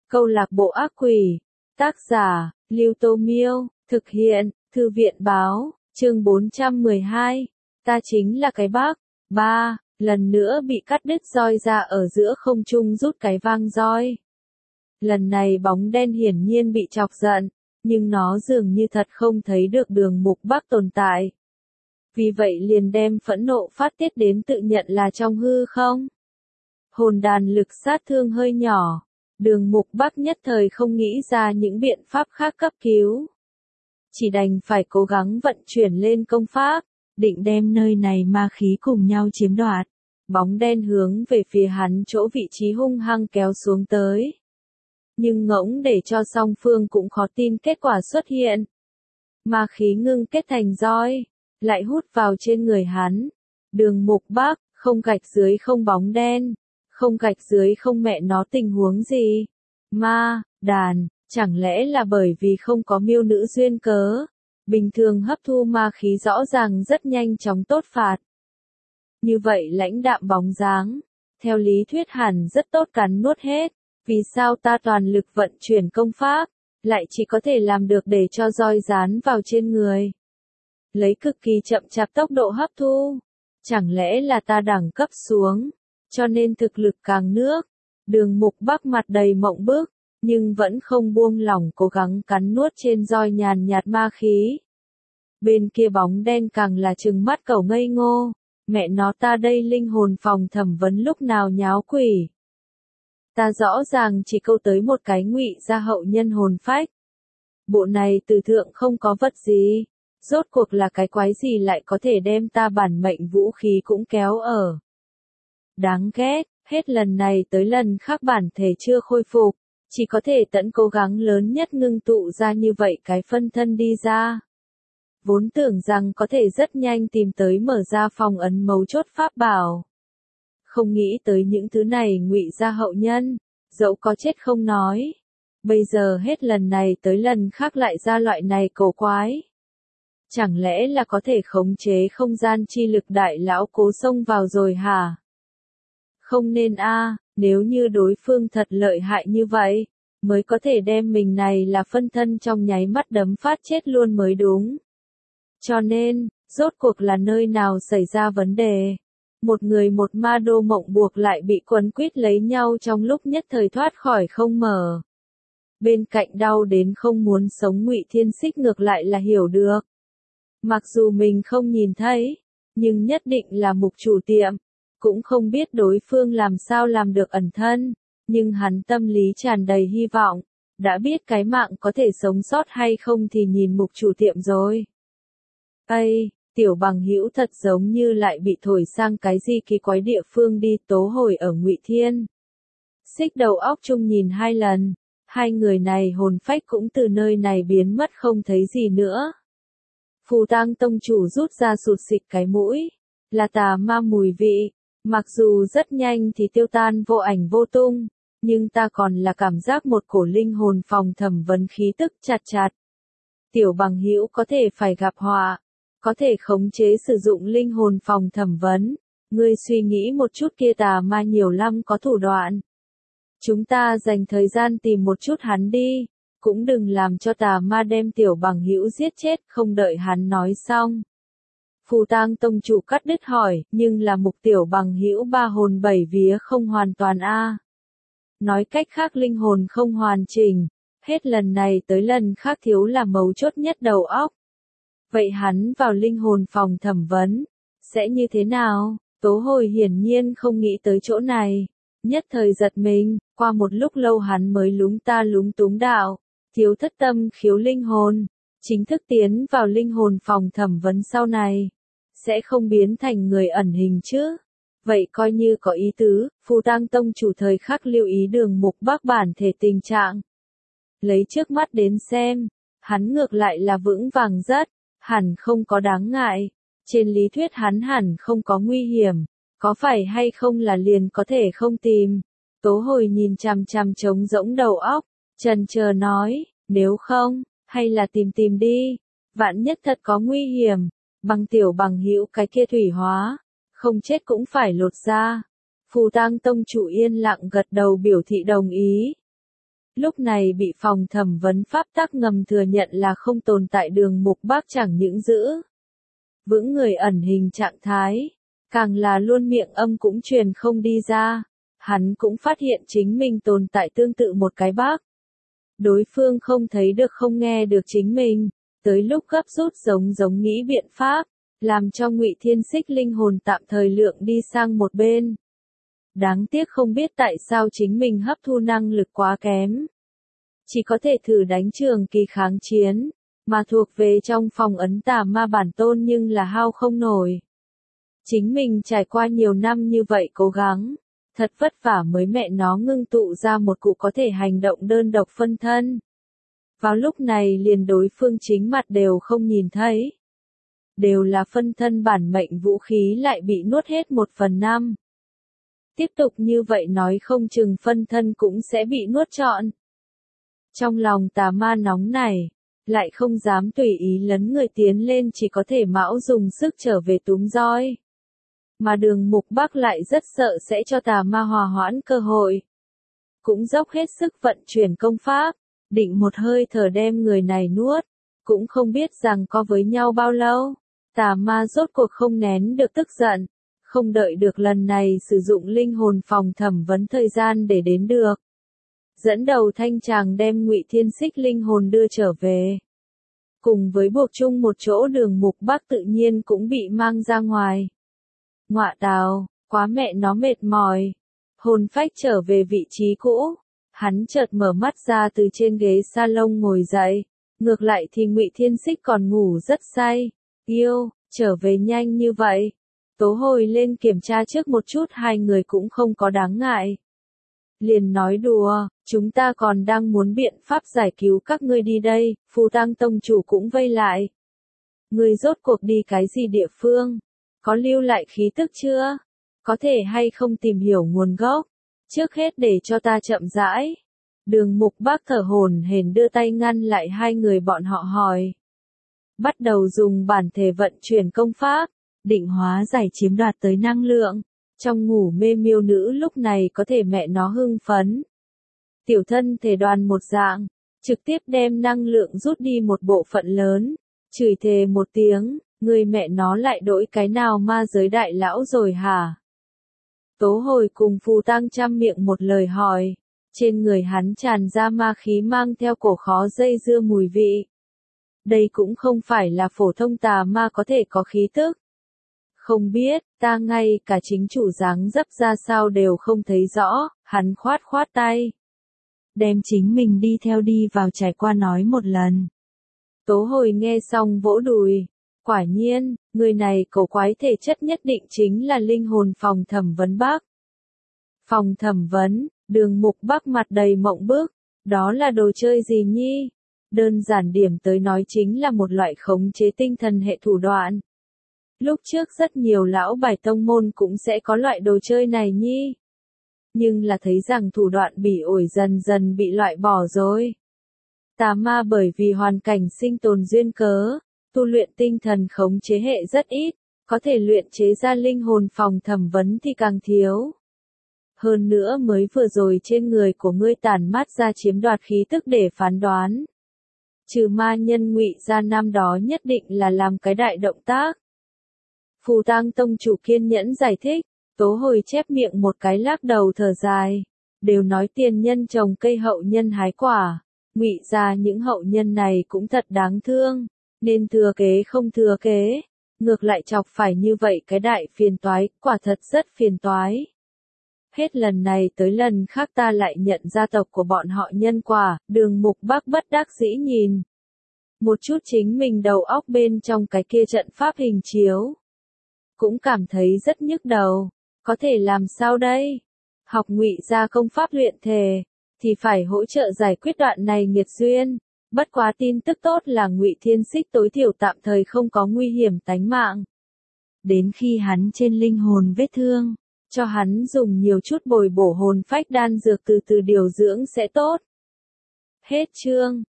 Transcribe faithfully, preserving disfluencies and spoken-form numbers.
Câu lạc bộ ác quỷ. Tác giả, Lưu Tô Miêu. Thực hiện, Thư viện báo. Chương bốn trăm mười hai. Ta chính là cái bác. ba. Lần nữa bị cắt đứt roi ra ở giữa không trung rút cái vang roi. Lần này bóng đen hiển nhiên bị chọc giận, nhưng nó dường như thật không thấy được Đường Mục Bắc tồn tại. Vì vậy liền đem phẫn nộ phát tiết đến tự nhận là trong hư không. Hồn đàn lực sát thương hơi nhỏ, Đường Mục Bắc nhất thời không nghĩ ra những biện pháp khác cấp cứu. Chỉ đành phải cố gắng vận chuyển lên công pháp, định đem nơi này ma khí cùng nhau chiếm đoạt. Bóng đen hướng về phía hắn chỗ vị trí hung hăng kéo xuống tới. Nhưng ngỗng để cho song phương cũng khó tin kết quả xuất hiện. Ma khí ngưng kết thành roi, lại hút vào trên người hắn. Đường Mục Bắc, không gạch dưới không bóng đen, không gạch dưới không mẹ nó tình huống gì. Ma, đàn, chẳng lẽ là bởi vì không có miêu nữ duyên cớ. Bình thường hấp thu ma khí rõ ràng rất nhanh chóng tốt phạt. Như vậy lãnh đạm bóng dáng, theo lý thuyết hẳn rất tốt cắn nuốt hết. Vì sao ta toàn lực vận chuyển công pháp, lại chỉ có thể làm được để cho roi dán vào trên người. Lấy cực kỳ chậm chạp tốc độ hấp thu. Chẳng lẽ là ta đẳng cấp xuống, cho nên thực lực càng nước. Đường Mục Bắc mặt đầy mộng bức, nhưng vẫn không buông lỏng cố gắng cắn nuốt trên roi nhàn nhạt ma khí. Bên kia bóng đen càng là trừng mắt cẩu ngây ngô. Mẹ nó ta đây linh hồn phòng thẩm vấn lúc nào nháo quỷ. Ta rõ ràng chỉ câu tới một cái ngụy gia hậu nhân hồn phách. Bộ này từ thượng không có vật gì. Rốt cuộc là cái quái gì lại có thể đem ta bản mệnh vũ khí cũng kéo ở. Đáng ghét, hết lần này tới lần khác bản thể chưa khôi phục. Chỉ có thể tận cố gắng lớn nhất ngưng tụ ra như vậy cái phân thân đi ra. Vốn tưởng rằng có thể rất nhanh tìm tới mở ra phòng ấn mấu chốt pháp bảo. Không nghĩ tới những thứ này ngụy gia hậu nhân, dẫu có chết không nói. Bây giờ hết lần này tới lần khác lại ra loại này cổ quái. Chẳng lẽ là có thể khống chế không gian chi lực đại lão cố xông vào rồi hả? Không nên a, nếu như đối phương thật lợi hại như vậy, mới có thể đem mình này là phân thân trong nháy mắt đấm phát chết luôn mới đúng. Cho nên, rốt cuộc là nơi nào xảy ra vấn đề? Một người một ma đô mộng buộc lại bị quấn quýt lấy nhau trong lúc nhất thời thoát khỏi không mở. Bên cạnh đau đến không muốn sống Ngụy Thiên Xích ngược lại là hiểu được. Mặc dù mình không nhìn thấy, nhưng nhất định là mục chủ tiệm, cũng không biết đối phương làm sao làm được ẩn thân, nhưng hắn tâm lý tràn đầy hy vọng, đã biết cái mạng có thể sống sót hay không thì nhìn mục chủ tiệm rồi. Ây, tiểu bằng hữu thật giống như lại bị thổi sang cái gì kỳ quái địa phương đi tố hồi ở Ngụy Thiên. Xích đầu óc chung nhìn hai lần, hai người này hồn phách cũng từ nơi này biến mất không thấy gì nữa. Phù Tang tông chủ rút ra sụt xịt cái mũi, là tà ma mùi vị, mặc dù rất nhanh thì tiêu tan vô ảnh vô tung, nhưng ta còn là cảm giác một cổ linh hồn phòng thẩm vấn khí tức chặt chặt. Tiểu bằng hữu có thể phải gặp họa, có thể khống chế sử dụng linh hồn phòng thẩm vấn, ngươi suy nghĩ một chút kia tà ma nhiều lắm có thủ đoạn. Chúng ta dành thời gian tìm một chút hắn đi. Cũng đừng làm cho tà ma đem tiểu bằng hữu giết chết, không đợi hắn nói xong. Phù Tang tông chủ cắt đứt hỏi, nhưng là mục tiểu bằng hữu ba hồn bảy vía không hoàn toàn a. Nói cách khác linh hồn không hoàn chỉnh, hết lần này tới lần khác thiếu là mấu chốt nhất đầu óc. Vậy hắn vào linh hồn phòng thẩm vấn, sẽ như thế nào? Tố Hồi hiển nhiên không nghĩ tới chỗ này, nhất thời giật mình, qua một lúc lâu hắn mới lúng ta lúng túng đạo. Thiếu thất tâm khiếu linh hồn, chính thức tiến vào linh hồn phòng thẩm vấn sau này, sẽ không biến thành người ẩn hình chứ. Vậy coi như có ý tứ, Phù Tang tông chủ thời khắc lưu ý Đường Mục Bắc bản thể tình trạng. Lấy trước mắt đến xem, hắn ngược lại là vững vàng rất, hẳn không có đáng ngại. Trên lý thuyết hắn hẳn không có nguy hiểm, có phải hay không là liền có thể không tìm. Tố Hồi nhìn chằm chằm trống rỗng đầu óc. Chần chờ nói, nếu không, hay là tìm tìm đi, vạn nhất thật có nguy hiểm, bằng tiểu bằng hữu cái kia thủy hóa, không chết cũng phải lột ra. Phù Tang tông chủ yên lặng gật đầu biểu thị đồng ý. Lúc này bị phòng thẩm vấn pháp tắc ngầm thừa nhận là không tồn tại, Đường Mục Bác chẳng những giữ vững người ẩn hình trạng thái, càng là luôn miệng âm cũng truyền không đi ra. Hắn cũng phát hiện chính mình tồn tại tương tự một cái bác. Đối phương không thấy được không nghe được chính mình, tới lúc gấp rút giống giống nghĩ biện pháp, làm cho Ngụy Thiên Xích linh hồn tạm thời lượng đi sang một bên. Đáng tiếc không biết tại sao chính mình hấp thu năng lực quá kém. Chỉ có thể thử đánh trường kỳ kháng chiến, mà thuộc về trong phòng ấn tà ma bản tôn nhưng là hao không nổi. Chính mình trải qua nhiều năm như vậy cố gắng, thật vất vả mới mẹ nó ngưng tụ ra một cụ có thể hành động đơn độc phân thân. Vào lúc này liền đối phương chính mặt đều không nhìn thấy. Đều là phân thân bản mệnh vũ khí lại bị nuốt hết một phần năm. Tiếp tục như vậy nói không chừng phân thân cũng sẽ bị nuốt trọn. Trong lòng tà ma nóng này, lại không dám tùy ý lấn người tiến lên, chỉ có thể mão dùng sức trở về túm roi. Mà Đường Mục Bác lại rất sợ sẽ cho tà ma hòa hoãn cơ hội. Cũng dốc hết sức vận chuyển công pháp, định một hơi thở đem người này nuốt. Cũng không biết rằng có với nhau bao lâu, tà ma rốt cuộc không nén được tức giận. Không đợi được lần này sử dụng linh hồn phòng thẩm vấn thời gian để đến được. Dẫn đầu thanh tràng đem Ngụy Thiên Xích linh hồn đưa trở về. Cùng với buộc chung một chỗ, Đường Mục Bác tự nhiên cũng bị mang ra ngoài. Ngọa tào, quá mẹ nó mệt mỏi. Hồn phách trở về vị trí cũ. Hắn chợt mở mắt ra từ trên ghế salon ngồi dậy. Ngược lại thì Ngụy Thiên Xích còn ngủ rất say. Yêu, trở về nhanh như vậy. Tố Hồi lên kiểm tra trước một chút, hai người cũng không có đáng ngại. Liền nói đùa, chúng ta còn đang muốn biện pháp giải cứu các ngươi đi đây, Phù Tang tông chủ cũng vây lại. Ngươi rốt cuộc đi cái gì địa phương? Có lưu lại khí tức chưa? Có thể hay không tìm hiểu nguồn gốc? Trước hết để cho ta chậm rãi. Đường Mục Bác thở hổn hển đưa tay ngăn lại hai người bọn họ hỏi. Bắt đầu dùng bản thể vận chuyển công pháp, định hóa giải chiếm đoạt tới năng lượng. Trong ngủ mê miêu nữ lúc này có thể mẹ nó hưng phấn. Tiểu thân thể đoàn một dạng, trực tiếp đem năng lượng rút đi một bộ phận lớn. Chửi thề một tiếng, người mẹ nó lại đổi cái nào ma giới đại lão rồi hả? Tố Hồi cùng Phù Tang trăm miệng một lời hỏi. Trên người hắn tràn ra ma khí mang theo cổ khó dây dưa mùi vị. Đây cũng không phải là phổ thông tà ma có thể có khí tức. Không biết, ta ngay cả chính chủ dáng dấp ra sao đều không thấy rõ, hắn khoát khoát tay. Đem chính mình đi theo đi vào trải qua nói một lần. Tố Hồi nghe xong vỗ đùi. Quả nhiên, người này cổ quái thể chất nhất định chính là linh hồn phòng thẩm vấn bác. Phòng thẩm vấn, Đường Mục Bác mặt đầy mộng bức. Đó là đồ chơi gì nhi? Đơn giản điểm tới nói chính là một loại khống chế tinh thần hệ thủ đoạn. Lúc trước rất nhiều lão bài tông môn cũng sẽ có loại đồ chơi này nhi. Nhưng là thấy rằng thủ đoạn bỉ ổi dần dần bị loại bỏ rồi. Tà ma bởi vì hoàn cảnh sinh tồn duyên cớ, tu luyện tinh thần khống chế hệ rất ít, có thể luyện chế ra linh hồn phòng thẩm vấn thì càng thiếu. Hơn nữa mới vừa rồi trên người của ngươi tản mát ra chiếm đoạt khí tức để phán đoán. Trừ ma nhân Ngụy gia năm đó nhất định là làm cái đại động tác. Phù Tang tông chủ kiên nhẫn giải thích, Tố Hồi chép miệng một cái lắc đầu thở dài. Đều nói tiền nhân trồng cây hậu nhân hái quả, Ngụy gia những hậu nhân này cũng thật đáng thương, nên thừa kế không thừa kế, ngược lại chọc phải như vậy cái đại phiền toái, quả thật rất phiền toái. Hết lần này tới lần khác ta lại nhận gia tộc của bọn họ nhân quả, Đường Mục Bác bất đắc dĩ nhìn. Một chút chính mình đầu óc bên trong cái kia trận pháp hình chiếu. Cũng cảm thấy rất nhức đầu, có thể làm sao đây? Học Ngụy gia công pháp luyện thể, thì phải hỗ trợ giải quyết đoạn này nghiệt duyên. Bất quá tin tức tốt là Ngụy Thiên Xích tối thiểu tạm thời không có nguy hiểm tánh mạng. Đến khi hắn trên linh hồn vết thương, cho hắn dùng nhiều chút bồi bổ hồn phách đan dược từ từ điều dưỡng sẽ tốt. Hết chương.